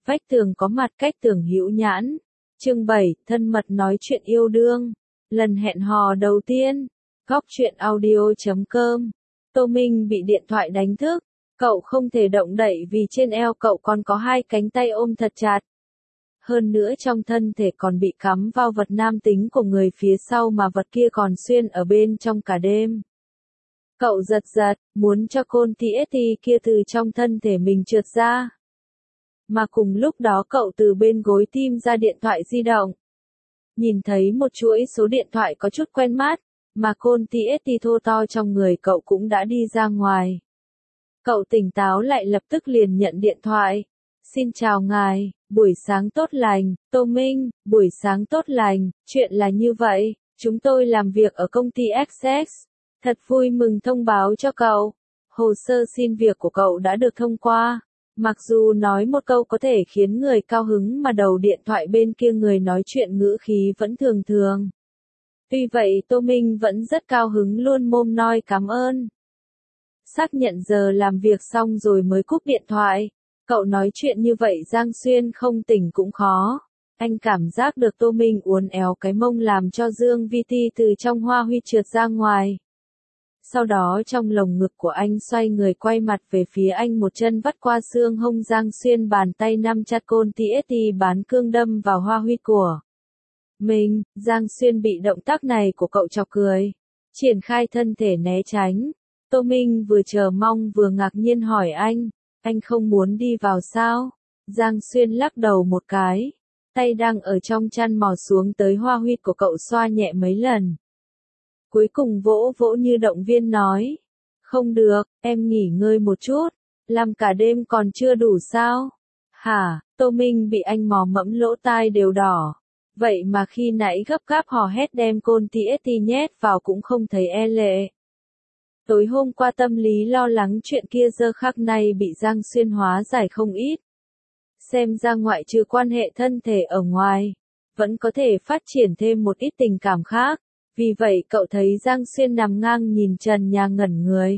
Vách tường có mặt cách tường hữu nhãn. Chương 7, thân mật nói chuyện yêu đương. Lần hẹn hò đầu tiên. Góc truyện audio.com. Tô Minh bị điện thoại đánh thức. Cậu không thể động đậy vì trên eo cậu còn có hai cánh tay ôm thật chặt. Hơn nữa trong thân thể còn bị cắm vào vật nam tính của người phía sau mà vật kia còn xuyên ở bên trong cả đêm. Cậu giật giật, muốn cho côn TST kia từ trong thân thể mình trượt ra. Mà cùng lúc đó cậu từ bên gối tim ra điện thoại di động. Nhìn thấy một chuỗi số điện thoại có chút quen mắt, mà côn TST thô to trong người cậu cũng đã đi ra ngoài. Cậu tỉnh táo lại lập tức liền nhận điện thoại. Xin chào ngài, buổi sáng tốt lành, Tô Minh, buổi sáng tốt lành, chuyện là như vậy, chúng tôi làm việc ở công ty XX. Thật vui mừng thông báo cho cậu, hồ sơ xin việc của cậu đã được thông qua. Mặc dù nói một câu có thể khiến người cao hứng mà đầu điện thoại bên kia người nói chuyện ngữ khí vẫn thường thường. Tuy vậy Tô Minh vẫn rất cao hứng luôn mồm nói cảm ơn. Xác nhận giờ làm việc xong rồi mới cúp điện thoại. Cậu nói chuyện như vậy Giang Xuyên không tỉnh cũng khó. Anh cảm giác được Tô Minh uốn éo cái mông làm cho Dương Vi Ti từ trong hoa huy trượt ra ngoài. Sau đó trong lồng ngực của anh xoay người quay mặt về phía anh, một chân vắt qua xương hông Giang Xuyên, bàn tay nắm chặt côn TST bán cương đâm vào hoa huy của mình. Giang Xuyên bị động tác này của cậu chọc cười, triển khai thân thể né tránh. Tô Minh vừa chờ mong vừa ngạc nhiên hỏi anh không muốn đi vào sao? Giang Xuyên lắc đầu một cái, tay đang ở trong chăn mò xuống tới hoa huy của cậu xoa nhẹ mấy lần. Cuối cùng vỗ vỗ như động viên nói, không được, em nghỉ ngơi một chút, làm cả đêm còn chưa đủ sao? Hả? Tô Minh bị anh mò mẫm lỗ tai đều đỏ. Vậy mà khi nãy gấp gáp hò hét đem côn TST nhét vào cũng không thấy e lệ. Tối hôm qua tâm lý lo lắng chuyện kia giờ khắc này bị Giang Xuyên hóa giải không ít. Xem ra ngoại trừ quan hệ thân thể ở ngoài, vẫn có thể phát triển thêm một ít tình cảm khác. Vì vậy cậu thấy Giang Xuyên nằm ngang nhìn trần nhà ngẩn người.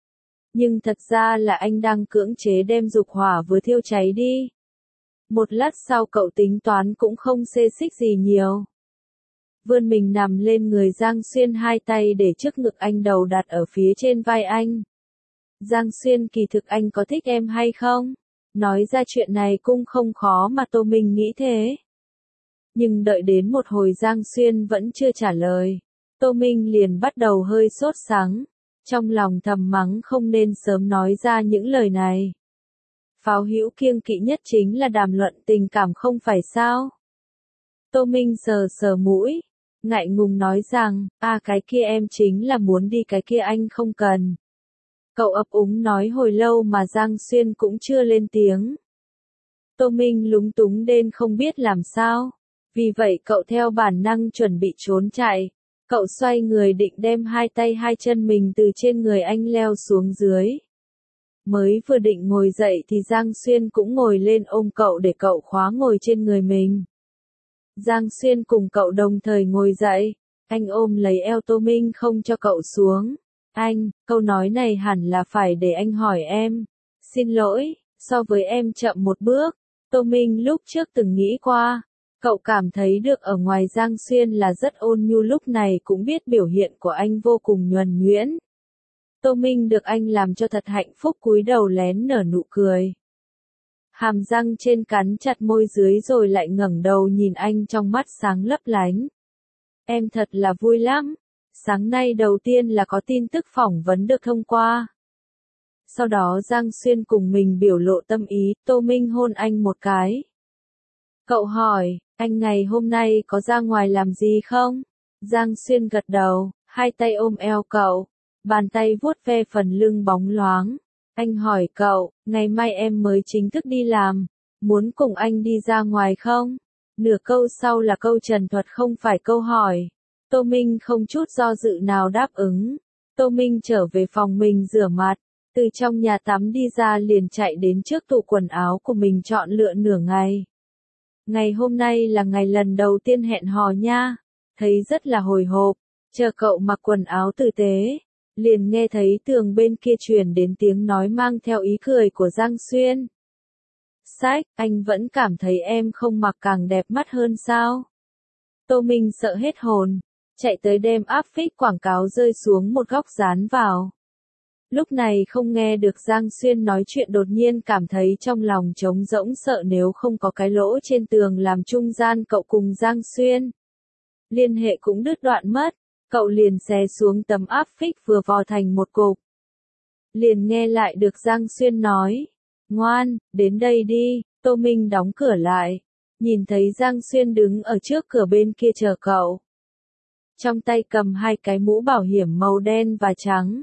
Nhưng thật ra là anh đang cưỡng chế đem dục hỏa vừa thiêu cháy đi. Một lát sau cậu tính toán cũng không xê xích gì nhiều. Vươn mình nằm lên người Giang Xuyên, hai tay để trước ngực anh, đầu đặt ở phía trên vai anh. Giang Xuyên, kỳ thực anh có thích em hay không? Nói ra chuyện này cũng không khó mà Tô Minh nghĩ thế. Nhưng đợi đến một hồi Giang Xuyên vẫn chưa trả lời, Tô Minh liền bắt đầu hơi sốt sắng, trong lòng thầm mắng không nên sớm nói ra những lời này. Pháo hữu kiêng kỵ nhất chính là đàm luận tình cảm không phải sao? Tô Minh sờ sờ mũi, ngại ngùng nói rằng, cái kia em chính là muốn đi, cái kia anh không cần. Cậu ấp úng nói hồi lâu mà Giang Xuyên cũng chưa lên tiếng. Tô Minh lúng túng đến không biết làm sao. Vì vậy cậu theo bản năng chuẩn bị trốn chạy. Cậu xoay người định đem hai tay hai chân mình từ trên người anh leo xuống dưới. Mới vừa định ngồi dậy thì Giang Xuyên cũng ngồi lên ôm cậu để cậu khóa ngồi trên người mình. Giang Xuyên cùng cậu đồng thời ngồi dậy. Anh ôm lấy eo Tô Minh không cho cậu xuống. Câu nói này hẳn là phải để anh hỏi em. Xin lỗi, so với em chậm một bước. Tô Minh lúc trước từng nghĩ qua. Cậu cảm thấy được ở ngoài Giang Xuyên là rất ôn nhu, lúc này cũng biết biểu hiện của anh vô cùng nhuần nhuyễn. Tô Minh được anh làm cho thật hạnh phúc, cúi đầu lén nở nụ cười. Hàm răng trên cắn chặt môi dưới rồi lại ngẩng đầu nhìn anh trong mắt sáng lấp lánh. Em thật là vui lắm. Sáng nay đầu tiên là có tin tức phỏng vấn được thông qua. Sau đó Giang Xuyên cùng mình biểu lộ tâm ý, Tô Minh hôn anh một cái. Cậu hỏi, anh ngày hôm nay có ra ngoài làm gì không? Giang Xuyên gật đầu, hai tay ôm eo cậu, bàn tay vuốt ve phần lưng bóng loáng. Anh hỏi cậu, ngày mai em mới chính thức đi làm, muốn cùng anh đi ra ngoài không? Nửa câu sau là câu trần thuật không phải câu hỏi. Tô Minh không chút do dự nào đáp ứng. Tô Minh trở về phòng mình rửa mặt, từ trong nhà tắm đi ra liền chạy đến trước tủ quần áo của mình chọn lựa nửa ngày. Ngày hôm nay là ngày lần đầu tiên hẹn hò nha, thấy rất là hồi hộp, chờ cậu mặc quần áo tử tế, liền nghe thấy tường bên kia truyền đến tiếng nói mang theo ý cười của Giang Xuyên. Sách, anh vẫn cảm thấy em không mặc càng đẹp mắt hơn sao? Tô Minh sợ hết hồn, chạy tới đem áp phích quảng cáo rơi xuống một góc dán vào. Lúc này không nghe được Giang Xuyên nói chuyện đột nhiên cảm thấy trong lòng trống rỗng sợ nếu không có cái lỗ trên tường làm trung gian cậu cùng Giang Xuyên. Liên hệ cũng đứt đoạn mất, cậu liền xé xuống tấm áp phích vừa vò thành một cục. Liền nghe lại được Giang Xuyên nói, ngoan, đến đây đi, Tô Minh đóng cửa lại, nhìn thấy Giang Xuyên đứng ở trước cửa bên kia chờ cậu. Trong tay cầm hai cái mũ bảo hiểm màu đen và trắng.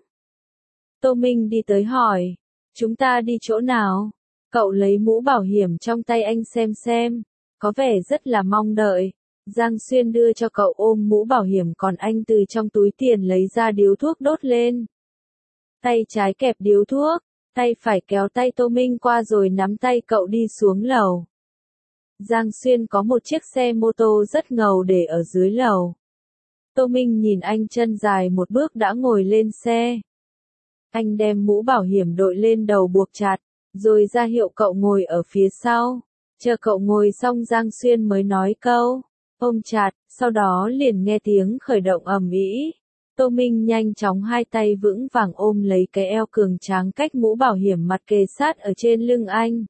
Tô Minh đi tới hỏi, chúng ta đi chỗ nào? Cậu lấy mũ bảo hiểm trong tay anh xem, có vẻ rất là mong đợi. Giang Xuyên đưa cho cậu ôm mũ bảo hiểm còn anh từ trong túi tiền lấy ra điếu thuốc đốt lên. Tay trái kẹp điếu thuốc, tay phải kéo tay Tô Minh qua rồi nắm tay cậu đi xuống lầu. Giang Xuyên có một chiếc xe mô tô rất ngầu để ở dưới lầu. Tô Minh nhìn anh chân dài một bước đã ngồi lên xe. Anh đem mũ bảo hiểm đội lên đầu buộc chặt, rồi ra hiệu cậu ngồi ở phía sau. Chờ cậu ngồi xong Giang Xuyên mới nói câu, ôm chặt, sau đó liền nghe tiếng khởi động ầm ĩ. Tô Minh nhanh chóng hai tay vững vàng ôm lấy cái eo cường tráng cách mũ bảo hiểm mặt kề sát ở trên lưng anh.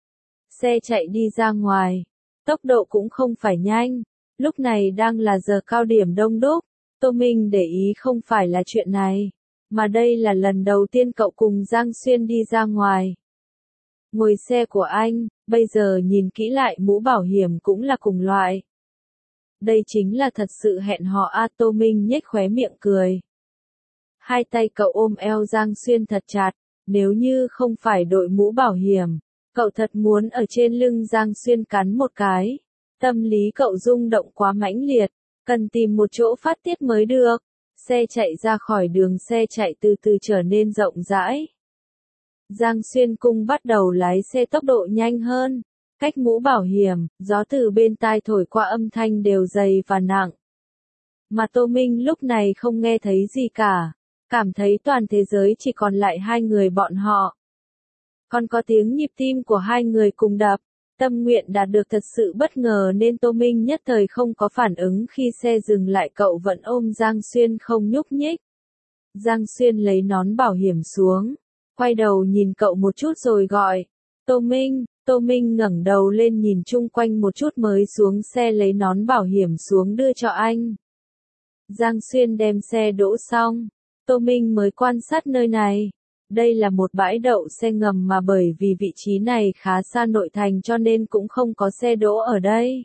Xe chạy đi ra ngoài, tốc độ cũng không phải nhanh, lúc này đang là giờ cao điểm đông đúc. Tô Minh để ý không phải là chuyện này, mà đây là lần đầu tiên cậu cùng Giang Xuyên đi ra ngoài. Ngồi xe của anh, bây giờ nhìn kỹ lại mũ bảo hiểm cũng là cùng loại. Đây chính là thật sự hẹn hò a. Tô Minh nhếch khóe miệng cười. Hai tay cậu ôm eo Giang Xuyên thật chặt, nếu như không phải đội mũ bảo hiểm, cậu thật muốn ở trên lưng Giang Xuyên cắn một cái. Tâm lý cậu rung động quá mãnh liệt, cần tìm một chỗ phát tiết mới được. Xe chạy ra khỏi đường, xe chạy từ từ trở nên rộng rãi. Giang Xuyên cung bắt đầu lái xe tốc độ nhanh hơn. Cách mũ bảo hiểm, gió từ bên tai thổi qua âm thanh đều dày và nặng. Mà Tô Minh lúc này không nghe thấy gì cả, cảm thấy toàn thế giới chỉ còn lại hai người bọn họ. Còn có tiếng nhịp tim của hai người cùng đập, tâm nguyện đạt được thật sự bất ngờ nên Tô Minh nhất thời không có phản ứng khi xe dừng lại, cậu vẫn ôm Giang Xuyên không nhúc nhích. Giang Xuyên lấy nón bảo hiểm xuống, quay đầu nhìn cậu một chút rồi gọi, Tô Minh. Tô Minh ngẩng đầu lên nhìn chung quanh một chút mới xuống xe lấy nón bảo hiểm xuống đưa cho anh. Giang Xuyên đem xe đỗ xong, Tô Minh mới quan sát nơi này. Đây là một bãi đậu xe ngầm mà bởi vì vị trí này khá xa nội thành cho nên cũng không có xe đỗ ở đây.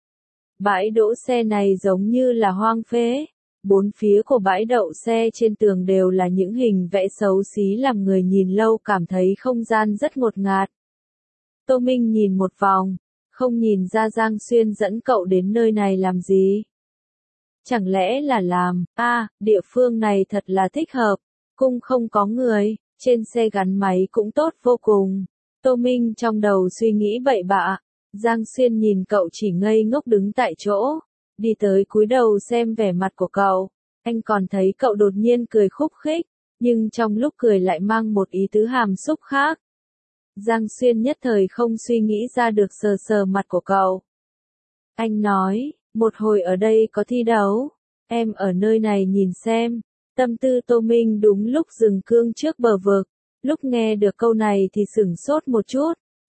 Bãi đỗ xe này giống như là hoang phế. Bốn phía của bãi đậu xe trên tường đều là những hình vẽ xấu xí làm người nhìn lâu cảm thấy không gian rất ngột ngạt. Tô Minh nhìn một vòng, không nhìn ra Giang Xuyên dẫn cậu đến nơi này làm gì. Chẳng lẽ là làm, địa phương này thật là thích hợp, cung không có người, trên xe gắn máy cũng tốt vô cùng. Tô Minh trong đầu suy nghĩ bậy bạ, Giang Xuyên nhìn cậu chỉ ngây ngốc đứng tại chỗ, đi tới cúi đầu xem vẻ mặt của cậu, anh còn thấy cậu đột nhiên cười khúc khích, nhưng trong lúc cười lại mang một ý tứ hàm xúc khác. Giang Xuyên nhất thời không suy nghĩ ra được, sờ sờ mặt của cậu. Anh nói, một hồi ở đây có thi đấu, em ở nơi này nhìn xem. Tâm tư Tô Minh đúng lúc dừng cương trước bờ vực, lúc nghe được câu này thì sửng sốt một chút.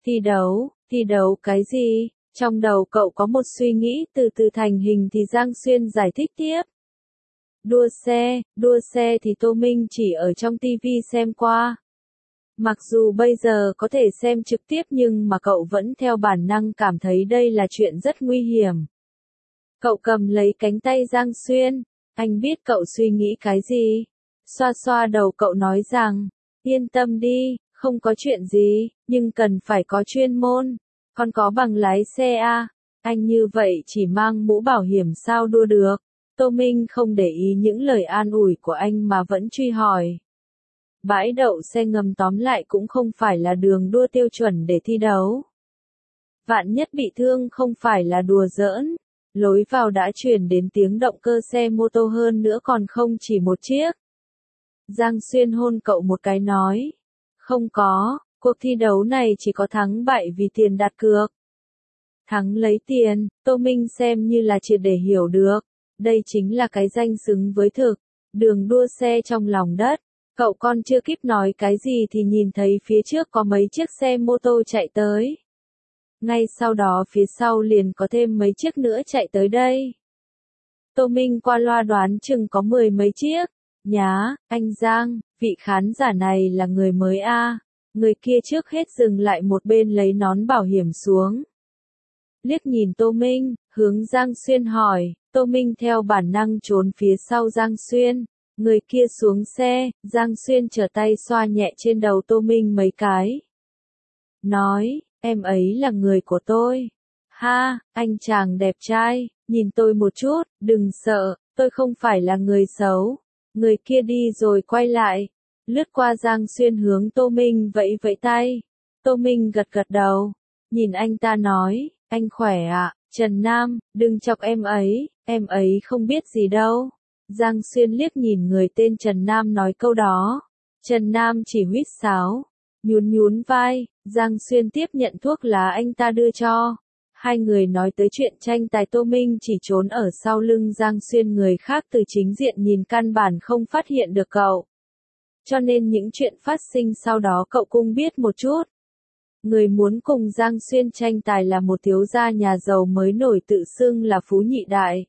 Thi đấu cái gì? Trong đầu cậu có một suy nghĩ từ từ thành hình thì Giang Xuyên giải thích tiếp. Đua xe thì Tô Minh chỉ ở trong TV xem qua. Mặc dù bây giờ có thể xem trực tiếp nhưng mà cậu vẫn theo bản năng cảm thấy đây là chuyện rất nguy hiểm. Cậu cầm lấy cánh tay Giang Xuyên, anh biết cậu suy nghĩ cái gì. Xoa xoa đầu cậu nói rằng, yên tâm đi, không có chuyện gì, nhưng cần phải có chuyên môn. Còn có bằng lái xe à? Anh như vậy chỉ mang mũ bảo hiểm sao đua được? Tô Minh không để ý những lời an ủi của anh mà vẫn truy hỏi. Bãi đậu xe ngầm tóm lại cũng không phải là đường đua tiêu chuẩn để thi đấu. Vạn nhất bị thương không phải là đùa giỡn. Lối vào đã truyền đến tiếng động cơ xe mô tô, hơn nữa còn không chỉ một chiếc. Giang Xuyên hôn cậu một cái nói. Không có, Cuộc thi đấu này chỉ có thắng bại vì tiền đặt cược. Thắng lấy tiền, Tô Minh xem như là triệt để hiểu được. Đây chính là cái danh xứng với thực. Đường đua xe trong lòng đất. Cậu con chưa kịp nói cái gì thì nhìn thấy phía trước có mấy chiếc xe mô tô chạy tới. Ngay sau đó phía sau liền có thêm mấy chiếc nữa chạy tới đây. Tô Minh qua loa đoán chừng có 10 mấy chiếc. Nhá, anh Giang, vị khán giả này là người mới a. Người kia trước hết dừng lại một bên lấy nón bảo hiểm xuống. Liếc nhìn Tô Minh, hướng Giang Xuyên hỏi, Tô Minh theo bản năng trốn phía sau Giang Xuyên. Người kia xuống xe, Giang Xuyên trở tay xoa nhẹ trên đầu Tô Minh mấy cái. Nói, em ấy là người của tôi. Ha, anh chàng đẹp trai, nhìn tôi một chút, đừng sợ, tôi không phải là người xấu. Người kia đi rồi quay lại, lướt qua Giang Xuyên hướng Tô Minh vẫy vẫy tay. Tô Minh gật gật đầu, nhìn anh ta nói, anh khỏe ạ, Trần Nam, đừng chọc em ấy không biết gì đâu. Giang Xuyên liếc nhìn người tên Trần Nam nói câu đó. Trần Nam chỉ huýt sáo, nhún nhún vai, Giang Xuyên tiếp nhận thuốc lá anh ta đưa cho. Hai người nói tới chuyện tranh tài. Tô Minh chỉ trốn ở sau lưng Giang Xuyên, người khác từ chính diện nhìn căn bản không phát hiện được cậu. Cho nên những chuyện phát sinh sau đó cậu cũng biết một chút. Người muốn cùng Giang Xuyên tranh tài là một thiếu gia nhà giàu mới nổi tự xưng là Phú Nhị Đại.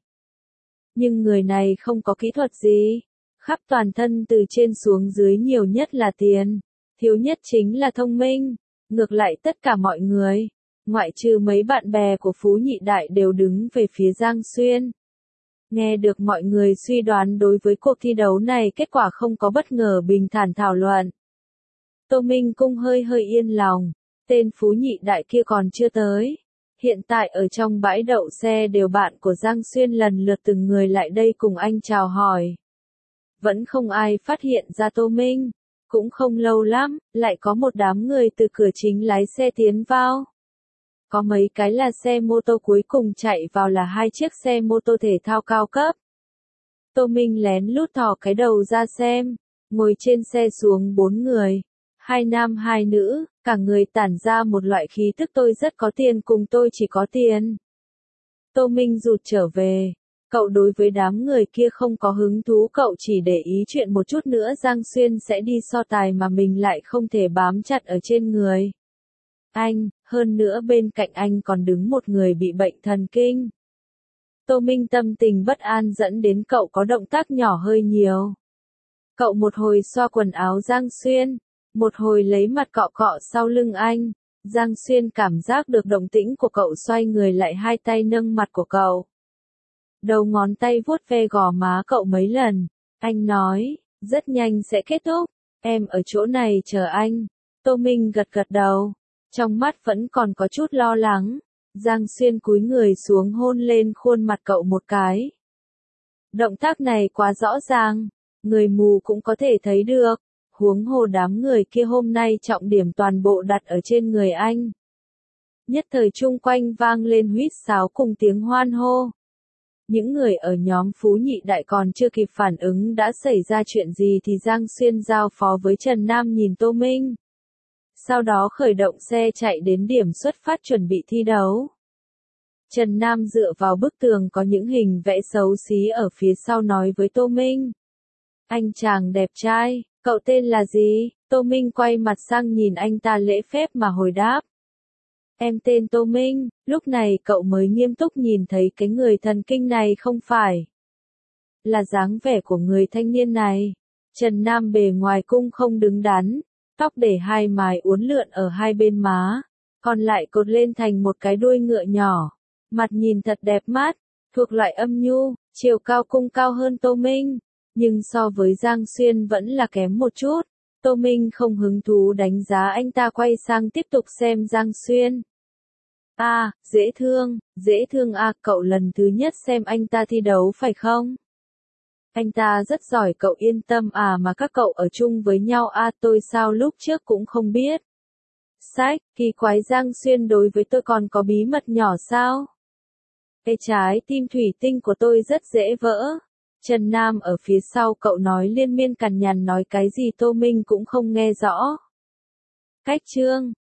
Nhưng người này không có kỹ thuật gì. Khắp toàn thân từ trên xuống dưới nhiều nhất là tiền. Thiếu nhất chính là thông minh. Ngược lại tất cả mọi người, ngoại trừ mấy bạn bè của Phú Nhị Đại đều đứng về phía Giang Xuyên. Nghe được mọi người suy đoán đối với cuộc thi đấu này, kết quả không có bất ngờ, bình thản thảo luận. Tô Minh cũng hơi yên lòng. Tên Phú Nhị Đại kia còn chưa tới. Hiện tại ở trong bãi đậu xe đều bạn của Giang Xuyên lần lượt từng người lại đây cùng anh chào hỏi. Vẫn không ai phát hiện ra Tô Minh. Cũng không lâu lắm, lại có một đám người từ cửa chính lái xe tiến vào. Có mấy cái là xe mô tô, cuối cùng chạy vào là 2 chiếc xe mô tô thể thao cao cấp. Tô Minh lén lút thò cái đầu ra xem. Ngồi trên xe xuống 4 người. 2 nam 2 nữ, cả người tản ra một loại khí tức tôi rất có tiền cùng tôi chỉ có tiền. Tô Minh rụt trở về. Cậu đối với đám người kia không có hứng thú, cậu chỉ để ý chuyện một chút nữa Giang Xuyên sẽ đi so tài mà mình lại không thể bám chặt ở trên người anh, hơn nữa bên cạnh anh còn đứng một người bị bệnh thần kinh. Tô Minh tâm tình bất an dẫn đến cậu có động tác nhỏ hơi nhiều. Cậu một hồi xoa quần áo Giang Xuyên, một hồi lấy mặt cọ cọ sau lưng anh. Giang Xuyên cảm giác được động tĩnh của cậu, xoay người lại, hai tay nâng mặt của cậu. Đầu ngón tay vuốt ve gò má cậu mấy lần. Anh nói, rất nhanh sẽ kết thúc. Em ở chỗ này chờ anh. Tô Minh gật gật đầu. Trong mắt vẫn còn có chút lo lắng. Giang Xuyên cúi người xuống hôn lên khuôn mặt cậu một cái. Động tác này quá rõ ràng. Người mù cũng có thể thấy được. Huống hồ đám người kia hôm nay trọng điểm toàn bộ đặt ở trên người anh. Nhất thời chung quanh vang lên huýt sáo cùng tiếng hoan hô. Những người ở nhóm Phú Nhị Đại còn chưa kịp phản ứng đã xảy ra chuyện gì thì Giang Xuyên giao phó với Trần Nam nhìn Tô Minh. Sau đó khởi động xe chạy đến điểm xuất phát chuẩn bị thi đấu. Trần Nam dựa vào bức tường có những hình vẽ xấu xí ở phía sau nói với Tô Minh. Anh chàng đẹp trai, cậu tên là gì? Tô Minh quay mặt sang nhìn anh ta lễ phép mà hồi đáp. Em tên Tô Minh. Lúc này cậu mới nghiêm túc nhìn thấy cái người thần kinh này không phải là dáng vẻ của người thanh niên này. Trần Nam bề ngoài cũng không đứng đắn, tóc để hai mái uốn lượn ở hai bên má, còn lại cột lên thành một cái đuôi ngựa nhỏ. Mặt nhìn thật đẹp mắt, thuộc loại âm nhu, chiều cao cũng cao hơn Tô Minh, nhưng so với Giang Xuyên vẫn là kém một chút. Tô Minh không hứng thú đánh giá anh ta, quay sang tiếp tục xem Giang Xuyên. Dễ thương cậu lần thứ nhất xem anh ta thi đấu phải không? Anh ta rất giỏi, cậu yên tâm mà các cậu ở chung với nhau tôi sao lúc trước cũng không biết. Sách, kỳ quái, Giang Xuyên đối với tôi còn có bí mật nhỏ sao? Trái tim thủy tinh của tôi rất dễ vỡ. Trần Nam ở phía sau cậu nói liên miên cằn nhằn nói cái gì Tô Minh cũng không nghe rõ. Cách chương